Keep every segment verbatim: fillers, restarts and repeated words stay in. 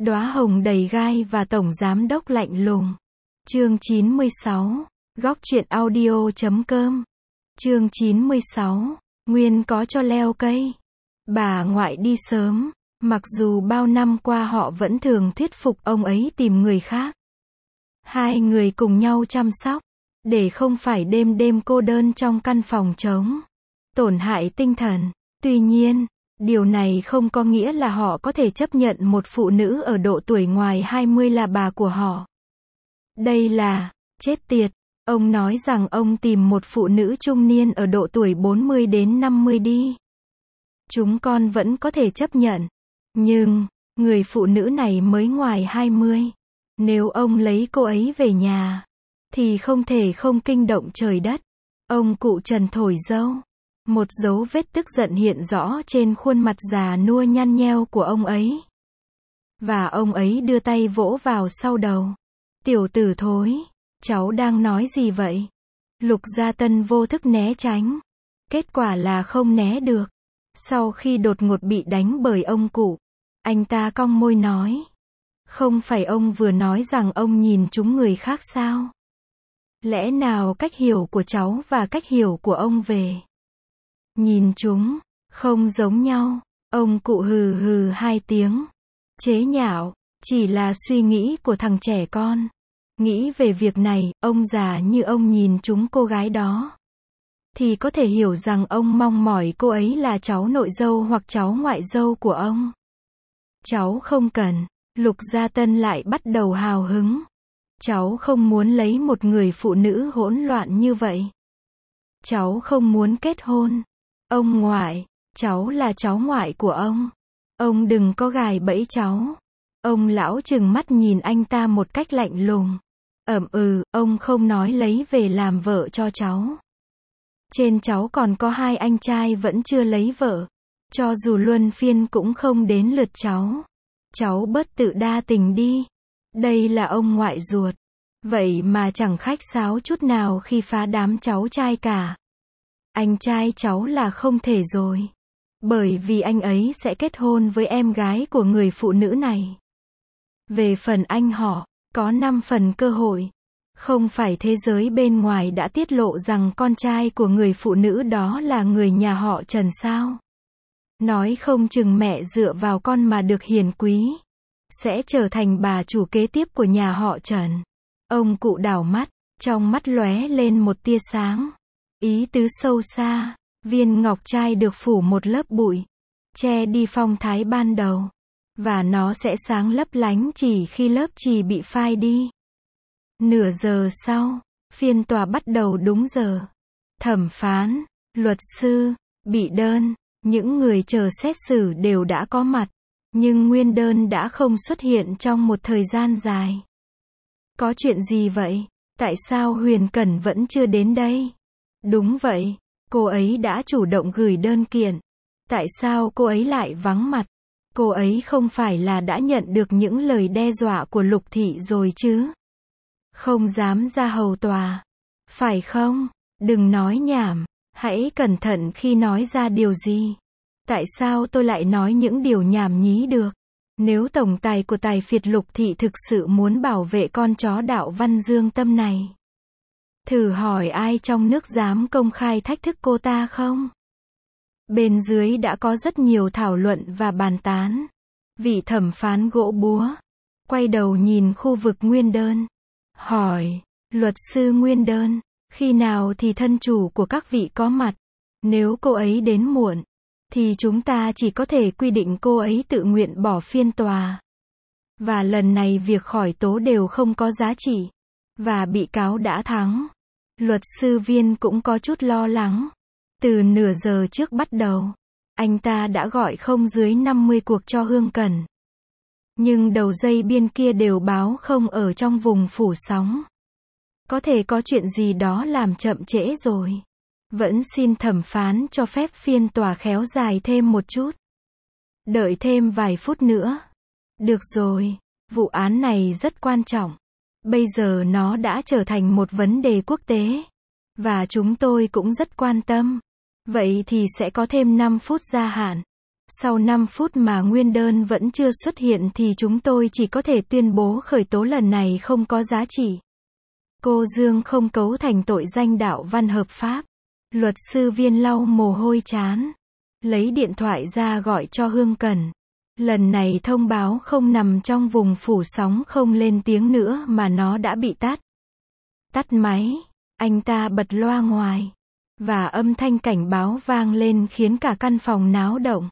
Đóa hồng đầy gai và tổng giám đốc lạnh lùng. Chương chín mươi sáu. Góc truyện audio chấm com. Chương chín mươi sáu. Nguyên có cho leo cây. Bà ngoại đi sớm, mặc dù bao năm qua họ vẫn thường thuyết phục ông ấy tìm người khác. Hai người cùng nhau chăm sóc, để không phải đêm đêm cô đơn trong căn phòng trống, tổn hại tinh thần. Tuy nhiên, điều này không có nghĩa là họ có thể chấp nhận một phụ nữ ở độ tuổi ngoài hai mươi là bà của họ. Đây là, chết tiệt, ông nói rằng ông tìm một phụ nữ trung niên ở độ tuổi bốn mươi đến năm mươi đi. Chúng con vẫn có thể chấp nhận. Nhưng, người phụ nữ này mới ngoài hai mươi. Nếu ông lấy cô ấy về nhà, thì không thể không kinh động trời đất. Ông cụ Trần thổi dâu. Một dấu vết tức giận hiện rõ trên khuôn mặt già nua nhăn nheo của ông ấy. Và ông ấy đưa tay vỗ vào sau đầu. Tiểu tử thối, cháu đang nói gì vậy? Lục Gia Tân vô thức né tránh. Kết quả là không né được. Sau khi đột ngột bị đánh bởi ông cụ, anh ta cong môi nói. Không phải ông vừa nói rằng ông nhìn chúng người khác sao? Lẽ nào cách hiểu của cháu và cách hiểu của ông về nhìn chúng không giống nhau? Ông cụ hừ hừ hai tiếng. Chế nhạo, chỉ là suy nghĩ của thằng trẻ con. Nghĩ về việc này, ông già như ông nhìn chúng cô gái đó, thì có thể hiểu rằng ông mong mỏi cô ấy là cháu nội dâu hoặc cháu ngoại dâu của ông. Cháu không cần. Lục Gia Tân lại bắt đầu hào hứng. Cháu không muốn lấy một người phụ nữ hỗn loạn như vậy. Cháu không muốn kết hôn. Ông ngoại, cháu là cháu ngoại của ông. Ông đừng có gài bẫy cháu. Ông lão trừng mắt nhìn anh ta một cách lạnh lùng. Ậm ừ, ông không nói lấy về làm vợ cho cháu. Trên cháu còn có hai anh trai vẫn chưa lấy vợ. Cho dù luân phiên cũng không đến lượt cháu. Cháu bớt tự đa tình đi. Đây là ông ngoại ruột. Vậy mà chẳng khách sáo chút nào khi phá đám cháu trai cả. Anh trai cháu là không thể rồi. Bởi vì anh ấy sẽ kết hôn với em gái của người phụ nữ này. Về phần anh họ, có năm phần cơ hội. Không phải thế giới bên ngoài đã tiết lộ rằng con trai của người phụ nữ đó là người nhà họ Trần sao? Nói không chừng mẹ dựa vào con mà được hiền quý, sẽ trở thành bà chủ kế tiếp của nhà họ Trần. Ông cụ đảo mắt, trong mắt lóe lên một tia sáng. Ý tứ sâu xa, viên ngọc trai được phủ một lớp bụi, che đi phong thái ban đầu. Và nó sẽ sáng lấp lánh chỉ khi lớp chì bị phai đi. Nửa giờ sau, phiên tòa bắt đầu đúng giờ. Thẩm phán, luật sư, bị đơn, những người chờ xét xử đều đã có mặt. Nhưng nguyên đơn đã không xuất hiện trong một thời gian dài. Có chuyện gì vậy? Tại sao Huyền Cẩn vẫn chưa đến đây? Đúng vậy, cô ấy đã chủ động gửi đơn kiện. Tại sao cô ấy lại vắng mặt? Cô ấy không phải là đã nhận được những lời đe dọa của Lục Thị rồi chứ? Không dám ra hầu tòa. Phải không? Đừng nói nhảm. Hãy cẩn thận khi nói ra điều gì. Tại sao tôi lại nói những điều nhảm nhí được? Nếu tổng tài của tài phiệt Lục Thị thực sự muốn bảo vệ con chó Đạo Văn Dương Tâm này, thử hỏi ai trong nước dám công khai thách thức cô ta không? Bên dưới đã có rất nhiều thảo luận và bàn tán. Vị thẩm phán gỗ búa quay đầu nhìn khu vực nguyên đơn, hỏi, luật sư nguyên đơn, khi nào thì thân chủ của các vị có mặt? Nếu cô ấy đến muộn, thì chúng ta chỉ có thể quy định cô ấy tự nguyện bỏ phiên tòa. Và lần này việc khỏi tố đều không có giá trị. Và bị cáo đã thắng. Luật sư Viên cũng có chút lo lắng. Từ nửa giờ trước bắt đầu, anh ta đã gọi không dưới năm mươi cuộc cho Hương Cẩn. Nhưng đầu dây bên kia đều báo không ở trong vùng phủ sóng. Có thể có chuyện gì đó làm chậm trễ rồi. Vẫn xin thẩm phán cho phép phiên tòa khéo dài thêm một chút. Đợi thêm vài phút nữa. Được rồi, vụ án này rất quan trọng. Bây giờ nó đã trở thành một vấn đề quốc tế. Và chúng tôi cũng rất quan tâm. Vậy thì sẽ có thêm năm phút gia hạn. Sau năm phút mà nguyên đơn vẫn chưa xuất hiện thì chúng tôi chỉ có thể tuyên bố khởi tố lần này không có giá trị. Cô Dương không cấu thành tội danh đạo văn hợp pháp. Luật sư Viên lau mồ hôi trán, lấy điện thoại ra gọi cho Hương Cần. Lần này thông báo không nằm trong vùng phủ sóng không lên tiếng nữa mà nó đã bị tắt. Tắt máy, anh ta bật loa ngoài, và âm thanh cảnh báo vang lên khiến cả căn phòng náo động.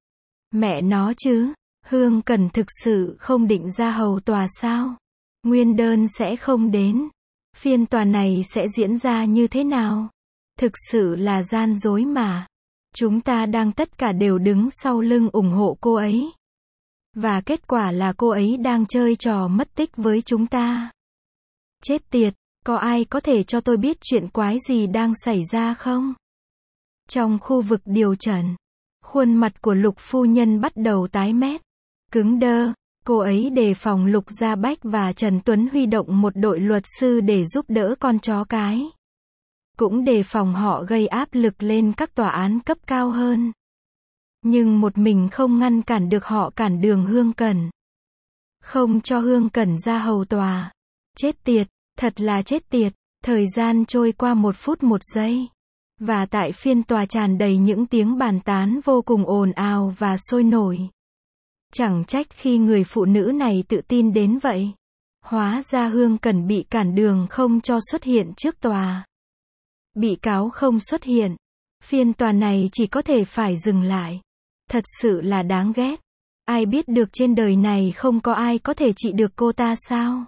Mẹ nó chứ, Hương Cần thực sự không định ra hầu tòa sao? Nguyên đơn sẽ không đến. Phiên tòa này sẽ diễn ra như thế nào? Thực sự là gian dối mà. Chúng ta đang tất cả đều đứng sau lưng ủng hộ cô ấy. Và kết quả là cô ấy đang chơi trò mất tích với chúng ta. Chết tiệt, có ai có thể cho tôi biết chuyện quái gì đang xảy ra không? Trong khu vực điều trần, khuôn mặt của Lục phu nhân bắt đầu tái mét, cứng đơ. Cô ấy đề phòng Lục Gia Bách và Trần Tuấn huy động một đội luật sư để giúp đỡ con chó cái. Cũng đề phòng họ gây áp lực lên các tòa án cấp cao hơn. Nhưng một mình không ngăn cản được họ cản đường Hương Cần. Không cho Hương Cần ra hầu tòa. Chết tiệt, thật là chết tiệt. Thời gian trôi qua một phút một giây. Và tại phiên tòa tràn đầy những tiếng bàn tán vô cùng ồn ào và sôi nổi. Chẳng trách khi người phụ nữ này tự tin đến vậy. Hóa ra Hương Cần bị cản đường không cho xuất hiện trước tòa. Bị cáo không xuất hiện. Phiên tòa này chỉ có thể phải dừng lại. Thật sự là đáng ghét. Ai biết được trên đời này không có ai có thể trị được cô ta sao?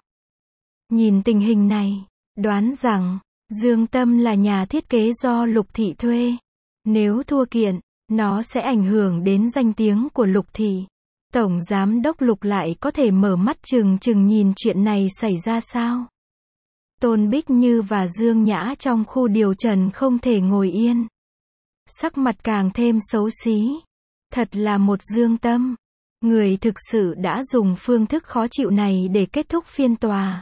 Nhìn tình hình này, đoán rằng Dương Tâm là nhà thiết kế do Lục Thị thuê. Nếu thua kiện, nó sẽ ảnh hưởng đến danh tiếng của Lục Thị. Tổng Giám đốc Lục lại có thể mở mắt trừng trừng nhìn chuyện này xảy ra sao? Tôn Bích Như và Dương Nhã trong khu điều trần không thể ngồi yên. Sắc mặt càng thêm xấu xí. Thật là một Dương Tâm. Người thực sự đã dùng phương thức khó chịu này để kết thúc phiên tòa.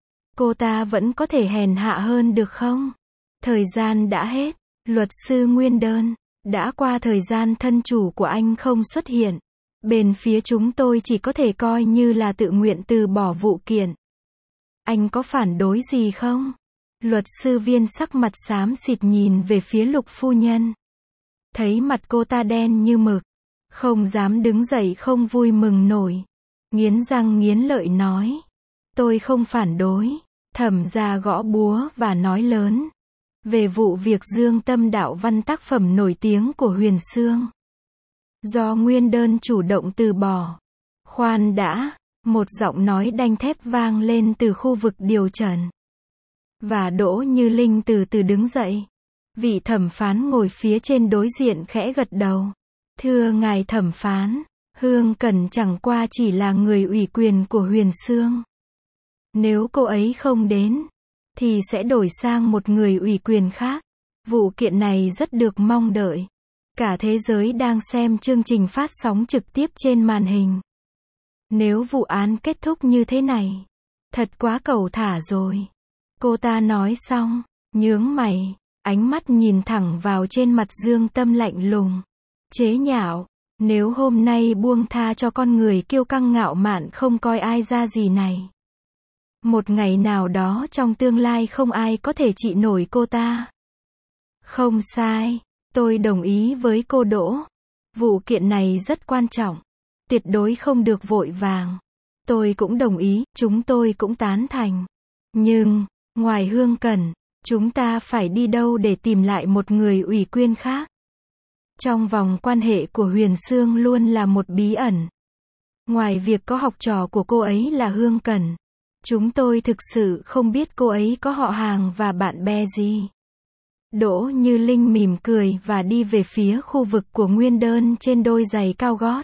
Cô ta vẫn có thể hèn hạ hơn được không? Thời gian đã hết. Luật sư nguyên đơn. Đã qua thời gian thân chủ của anh không xuất hiện. Bên phía chúng tôi chỉ có thể coi như là tự nguyện từ bỏ vụ kiện. Anh có phản đối gì không? Luật sư Viên sắc mặt xám xịt nhìn về phía Lục phu nhân. Thấy mặt cô ta đen như mực. Không dám đứng dậy không vui mừng nổi. Nghiến răng nghiến lợi nói. Tôi không phản đối. Thẩm gia gõ búa và nói lớn. Về vụ việc Dương Tâm đạo văn tác phẩm nổi tiếng của Huyền Xương. Do nguyên đơn chủ động từ bỏ. Khoan đã, một giọng nói đanh thép vang lên từ khu vực điều trần. Và Đỗ Như Linh từ từ đứng dậy. Vị thẩm phán ngồi phía trên đối diện khẽ gật đầu. Thưa ngài thẩm phán, Hương Cần chẳng qua chỉ là người ủy quyền của Huyền Xương. Nếu cô ấy không đến, thì sẽ đổi sang một người ủy quyền khác. Vụ kiện này rất được mong đợi. Cả thế giới đang xem chương trình phát sóng trực tiếp trên màn hình. Nếu vụ án kết thúc như thế này, thật quá cẩu thả rồi. Cô ta nói xong, nhướng mày, ánh mắt nhìn thẳng vào trên mặt Dương Tâm lạnh lùng. Chế nhạo, nếu hôm nay buông tha cho con người kiêu căng ngạo mạn không coi ai ra gì này. Một ngày nào đó trong tương lai không ai có thể trị nổi cô ta. Không sai, tôi đồng ý với cô Đỗ. Vụ kiện này rất quan trọng. Tuyệt đối không được vội vàng. Tôi cũng đồng ý, chúng tôi cũng tán thành. Nhưng, ngoài Hương Cần, chúng ta phải đi đâu để tìm lại một người ủy quyền khác? Trong vòng quan hệ của Huyền Xương luôn là một bí ẩn. Ngoài việc có học trò của cô ấy là Hương Cần, chúng tôi thực sự không biết cô ấy có họ hàng và bạn bè gì. Đỗ Như Linh mỉm cười và đi về phía khu vực của nguyên đơn trên đôi giày cao gót.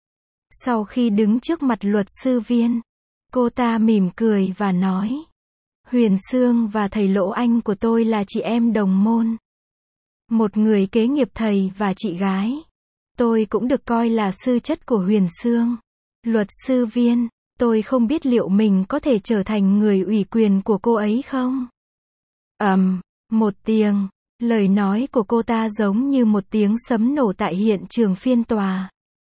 Sau khi đứng trước mặt luật sư Viên, cô ta mỉm cười và nói. Huyền Xương và thầy Lỗ Anh của tôi là chị em đồng môn. Một người kế nghiệp thầy và chị gái. Tôi cũng được coi là sư chất của Huyền Xương. Luật sư Viên, tôi không biết liệu mình có thể trở thành người ủy quyền của cô ấy không? Ầm, um, một tiếng, lời nói của cô ta giống như một tiếng sấm nổ tại hiện trường phiên tòa.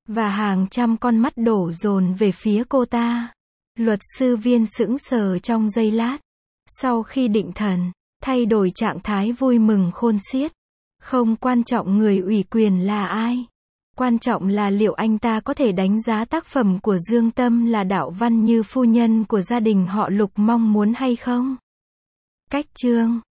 và hàng trăm con mắt đổ dồn về phía cô ta. Luật sư Viên sững sờ trong giây lát. Sau khi định thần, thay đổi trạng thái vui mừng khôn xiết. Không quan trọng người ủy quyền là ai. Quan trọng là liệu anh ta có thể đánh giá tác phẩm của Dương Tâm là đạo văn như phu nhân của gia đình họ Lục mong muốn hay không. Cách chương